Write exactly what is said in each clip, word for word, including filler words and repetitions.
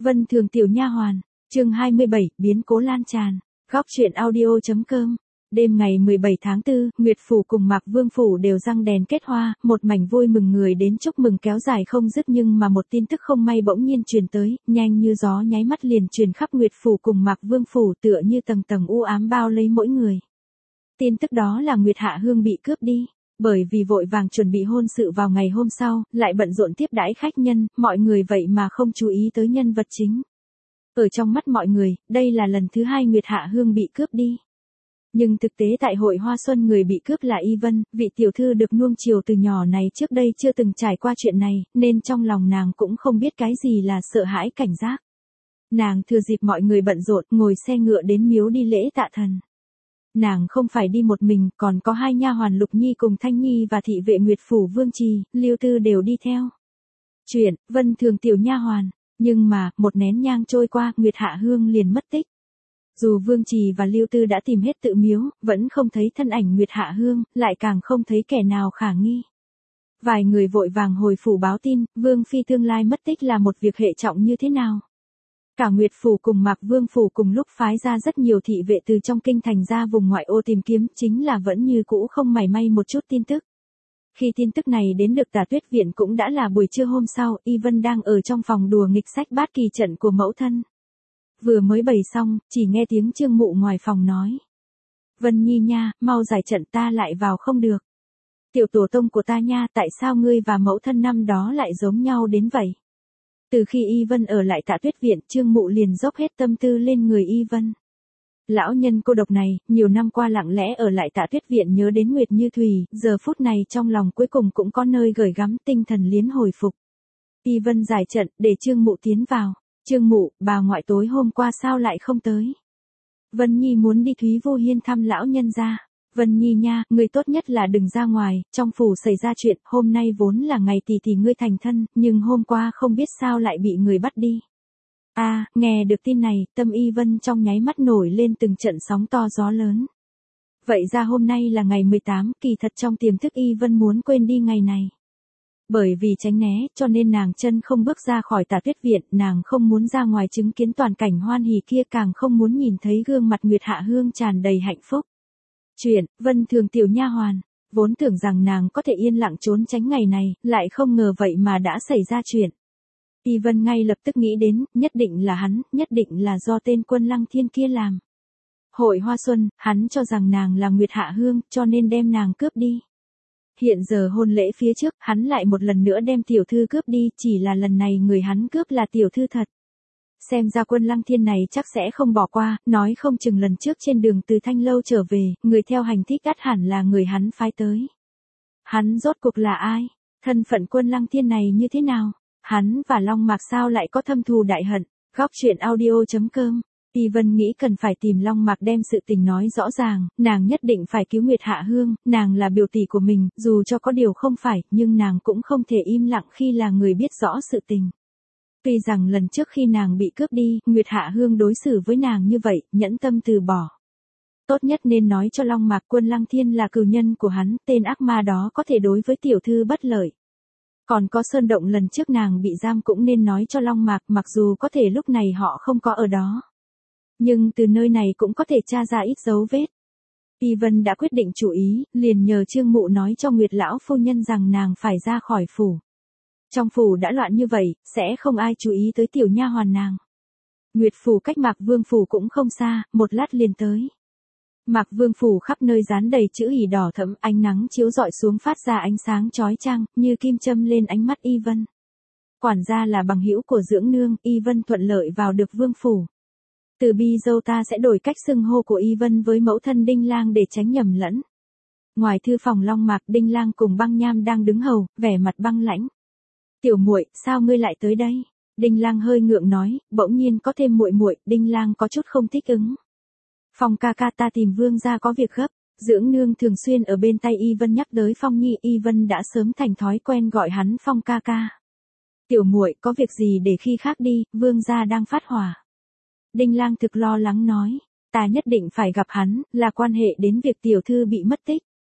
Vân Thường tiểu nha hoàn, chương hai mươi bảy, biến cố lan tràn. Góc truyện audio.com. Đêm ngày mười bảy tháng tư, Nguyệt Phủ cùng Mạc Vương Phủ đều răng đèn kết hoa, một mảnh vui mừng người đến chúc mừng kéo dài không dứt, nhưng mà một tin tức không may bỗng nhiên truyền tới, nhanh như gió nháy mắt liền truyền khắp Nguyệt Phủ cùng Mạc Vương Phủ, tựa như tầng tầng u ám bao lấy mỗi người. Tin tức đó là Nguyệt Hạ Hương bị cướp đi. Bởi vì vội vàng chuẩn bị hôn sự vào ngày hôm sau, lại bận rộn tiếp đãi khách nhân, mọi người vậy mà không chú ý tới nhân vật chính. Ở trong mắt mọi người, đây là lần thứ hai Nguyệt Hạ Hương bị cướp đi. Nhưng thực tế tại hội Hoa Xuân người bị cướp là Y Vân, vị tiểu thư được nuông chiều từ nhỏ này, trước đây chưa từng trải qua chuyện này, nên trong lòng nàng cũng không biết cái gì là sợ hãi cảnh giác. Nàng thừa dịp mọi người bận rộn, ngồi xe ngựa đến miếu đi lễ tạ thần. Nàng không phải đi một mình, còn có hai nha hoàn Lục Nhi cùng Thanh Nhi và thị vệ Nguyệt Phủ Vương Trì, Lưu Tư đều đi theo. Chuyện, Vân Thường tiểu nha hoàn, nhưng mà, một nén nhang trôi qua, Nguyệt Hạ Hương liền mất tích. Dù Vương Trì và Lưu Tư đã tìm hết tự miếu, vẫn không thấy thân ảnh Nguyệt Hạ Hương, lại càng không thấy kẻ nào khả nghi. Vài người vội vàng hồi phủ báo tin, Vương Phi tương lai mất tích là một việc hệ trọng như thế nào. Cả Nguyệt Phủ cùng Mạc Vương Phủ cùng lúc phái ra rất nhiều thị vệ từ trong kinh thành ra vùng ngoại ô tìm kiếm, chính là vẫn như cũ không mảy may một chút tin tức. Khi tin tức này đến được Tả Tuyết Viện cũng đã là buổi trưa hôm sau, Y Vân đang ở trong phòng đùa nghịch sách bát kỳ trận của mẫu thân. Vừa mới bày xong, chỉ nghe tiếng Trương Mụ ngoài phòng nói. Vân Nhi nha, mau giải trận, ta lại vào không được. Tiểu tổ tông của ta nha, tại sao ngươi và mẫu thân năm đó lại giống nhau đến vậy? Từ khi Y Vân ở lại Tả Tuyết Viện, Trương Mụ liền dốc hết tâm tư lên người Y Vân. Lão nhân cô độc này, nhiều năm qua lặng lẽ ở lại Tả Tuyết Viện nhớ đến Nguyệt Như Thùy, giờ phút này trong lòng cuối cùng cũng có nơi gửi gắm, tinh thần liến hồi phục. Y Vân giải trận, để Trương Mụ tiến vào. Trương Mụ, bà ngoại tối hôm qua sao lại không tới? Vân Nhi muốn đi Thúy Vô Hiên thăm lão nhân gia. Vân Nhi nha, người tốt nhất là đừng ra ngoài, trong phủ xảy ra chuyện, hôm nay vốn là ngày tỷ tỷ ngươi thành thân, nhưng hôm qua không biết sao lại bị người bắt đi. A, à, nghe được tin này, tâm Y Vân trong nháy mắt nổi lên từng trận sóng to gió lớn. Vậy ra hôm nay là ngày mười tám, kỳ thật trong tiềm thức Y Vân muốn quên đi ngày này. Bởi vì tránh né, cho nên nàng chân không bước ra khỏi Tả Tuyết Viện, nàng không muốn ra ngoài chứng kiến toàn cảnh hoan hỉ kia, càng không muốn nhìn thấy gương mặt Nguyệt Hạ Hương tràn đầy hạnh phúc. Chuyện, Vân Thường tiểu nha hoàn, vốn tưởng rằng nàng có thể yên lặng trốn tránh ngày này, lại không ngờ vậy mà đã xảy ra chuyện. Y Vân ngay lập tức nghĩ đến, nhất định là hắn, nhất định là do tên Quân Lăng Thiên kia làm. Hội Hoa Xuân, hắn cho rằng nàng là Nguyệt Hạ Hương, cho nên đem nàng cướp đi. Hiện giờ hôn lễ phía trước, hắn lại một lần nữa đem tiểu thư cướp đi, chỉ là lần này người hắn cướp là tiểu thư thật. Xem ra Quân Lăng Thiên này chắc sẽ không bỏ qua, nói không chừng lần trước trên đường từ Thanh Lâu trở về, người theo hành thích ắt hẳn là người hắn phái tới. Hắn rốt cuộc là ai? Thân phận Quân Lăng Thiên này như thế nào? Hắn và Long Mạc sao lại có thâm thù đại hận? Góc truyện audio.com. Y Vân nghĩ cần phải tìm Long Mạc đem sự tình nói rõ ràng, nàng nhất định phải cứu Nguyệt Hạ Hương, nàng là biểu tỷ của mình, dù cho có điều không phải, nhưng nàng cũng không thể im lặng khi là người biết rõ sự tình. Tuy rằng lần trước khi nàng bị cướp đi, Nguyệt Hạ Hương đối xử với nàng như vậy, nhẫn tâm từ bỏ. Tốt nhất nên nói cho Long Mạc Quân Lăng Thiên là cừu nhân của hắn, tên ác ma đó có thể đối với tiểu thư bất lợi. Còn có Sơn Động lần trước nàng bị giam cũng nên nói cho Long Mạc, mặc dù có thể lúc này họ không có ở đó. Nhưng từ nơi này cũng có thể tra ra ít dấu vết. Y Vân đã quyết định chủ ý, liền nhờ Trương Mụ nói cho Nguyệt lão phu nhân rằng nàng phải ra khỏi phủ. Trong phủ đã loạn như vậy, sẽ không ai chú ý tới tiểu nha hoàn nàng. Nguyệt Phủ cách Mạc Vương Phủ cũng không xa, một lát liền tới. Mạc Vương Phủ khắp nơi dán đầy chữ hỉ đỏ thẫm, ánh nắng chiếu rọi xuống phát ra ánh sáng chói chang, như kim châm lên ánh mắt Y Vân. Quản gia là bằng hữu của dưỡng nương, Y Vân thuận lợi vào được Vương Phủ. Từ bi dâu ta sẽ đổi cách xưng hô của Y Vân với mẫu thân Đinh Lang để tránh nhầm lẫn. Ngoài thư phòng Long Mạc, Đinh Lang cùng Băng Nham đang đứng hầu, vẻ mặt băng lãnh. Tiểu muội, sao ngươi lại tới đây? Đinh Lang hơi ngượng nói, bỗng nhiên có thêm muội muội, Đinh Lang có chút không thích ứng. Phong ca ca, ta tìm Vương gia có việc gấp. Dưỡng nương thường xuyên ở bên tay Y Vân nhắc tới Phong Nhi, Y Vân đã sớm thành thói quen gọi hắn Phong ca ca. Tiểu muội, có việc gì để khi khác đi, Vương gia đang phát hỏa. Đinh Lang thực lo lắng nói, ta nhất định phải gặp hắn, là quan hệ đến việc tiểu thư bị mất tích.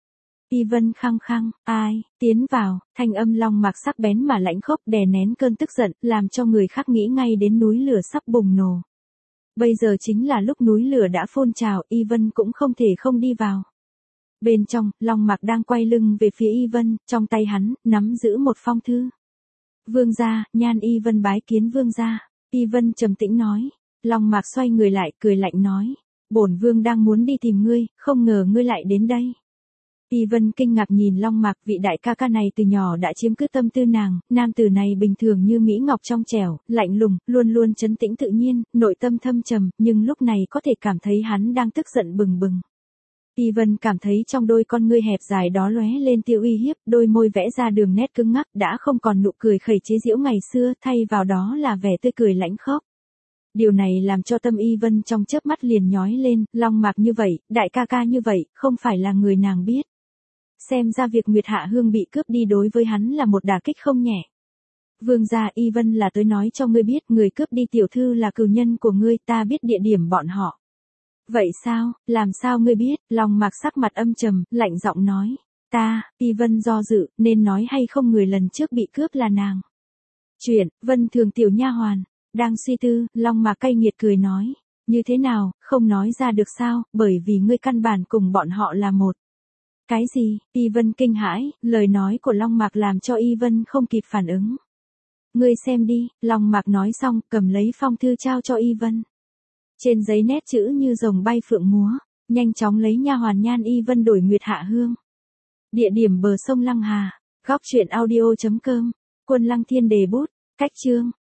Y Vân khăng khăng, ai, tiến vào, thanh âm Long Mạc sắc bén mà lãnh khốc đè nén cơn tức giận, làm cho người khác nghĩ ngay đến núi lửa sắp bùng nổ. Bây giờ chính là lúc núi lửa đã phun trào, Y Vân cũng không thể không đi vào. Bên trong, Long Mạc đang quay lưng về phía Y Vân, trong tay hắn, nắm giữ một phong thư. Vương gia, Nhan Y Vân bái kiến vương gia. Y Vân trầm tĩnh nói. Long Mạc xoay người lại, cười lạnh nói. Bổn vương đang muốn đi tìm ngươi, không ngờ ngươi lại đến đây. Y Vân kinh ngạc nhìn Long Mạc, vị đại ca ca này từ nhỏ đã chiếm cứ tâm tư nàng, nam tử này bình thường như mỹ ngọc trong trẻo, lạnh lùng, luôn luôn trấn tĩnh tự nhiên, nội tâm thâm trầm, nhưng lúc này có thể cảm thấy hắn đang tức giận bừng bừng. Y Vân cảm thấy trong đôi con ngươi hẹp dài đó lóe lên tia uy hiếp, đôi môi vẽ ra đường nét cứng ngắc, đã không còn nụ cười khẩy chế giễu ngày xưa, thay vào đó là vẻ tươi cười lãnh khốc. Điều này làm cho tâm Y Vân trong chớp mắt liền nhói lên, Long Mạc như vậy, đại ca ca như vậy, không phải là người nàng biết. Xem ra việc Nguyệt Hạ Hương bị cướp đi đối với hắn là một đả kích không nhẹ. Vương gia, Y Vân là tới nói cho ngươi biết, người cướp đi tiểu thư là cừu nhân của ngươi, ta biết địa điểm bọn họ. Vậy sao, làm sao ngươi biết? Long Mạc sắc mặt âm trầm, lạnh giọng nói. Ta, Y Vân do dự, nên nói hay không người lần trước bị cướp là nàng. Chuyện, Vân Thường tiểu nha hoàn. Đang suy tư, Long Mạc cay nghiệt cười nói. Như thế nào, không nói ra được sao, bởi vì ngươi căn bản cùng bọn họ là một. Cái gì? Y Vân kinh hãi, lời nói của Long Mạc làm cho Y Vân không kịp phản ứng. Ngươi xem đi, Long Mạc nói xong, cầm lấy phong thư trao cho Y Vân. Trên giấy nét chữ như rồng bay phượng múa, nhanh chóng lấy nha hoàn Nhan Y Vân đổi Nguyệt Hạ Hương. Địa điểm bờ sông Lăng Hà, góc truyện audio chấm com, Quân Lăng Thiên đề bút, cách chương.